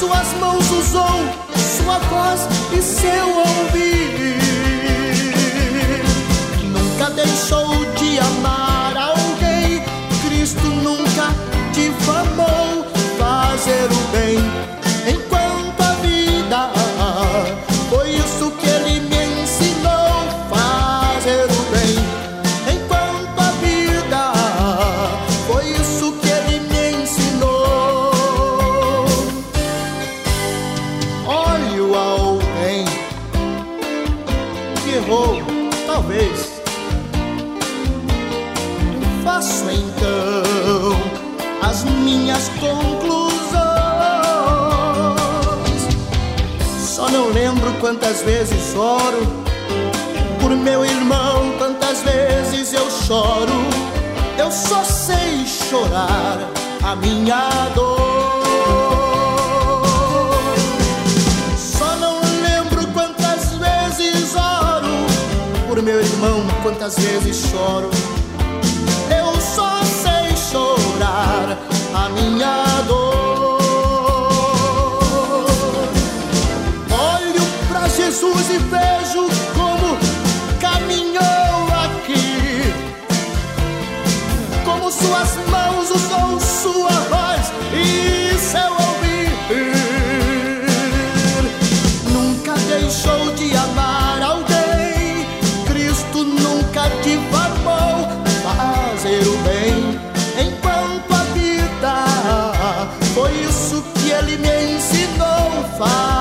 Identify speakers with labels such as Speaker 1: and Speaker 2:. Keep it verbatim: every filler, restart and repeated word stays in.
Speaker 1: suas mãos usou, sua voz e seu ouvir. Nunca deixou de amar alguém, Cristo nunca difamou. Fazer o bem enquanto a vida, foi isso que ele me ensinou. Fazer o bem enquanto a vida, foi isso que ele me ensinou. Olho alguém que errou, talvez. Faço então as minhas conclusões. Só não lembro quantas vezes oro por meu irmão, quantas vezes eu choro. Eu só sei chorar a minha dor. Só não lembro quantas vezes oro por meu irmão, quantas vezes choro. Eu só sei chorar a minha dor. Olho pra Jesus e vejo como caminhou aqui, como suas mãos usou sua voz e seu ouvir. Nunca deixou de amar alguém, Cristo nunca difamou. Fazer o bem enquanto a vida, foi isso que ele me ensinou.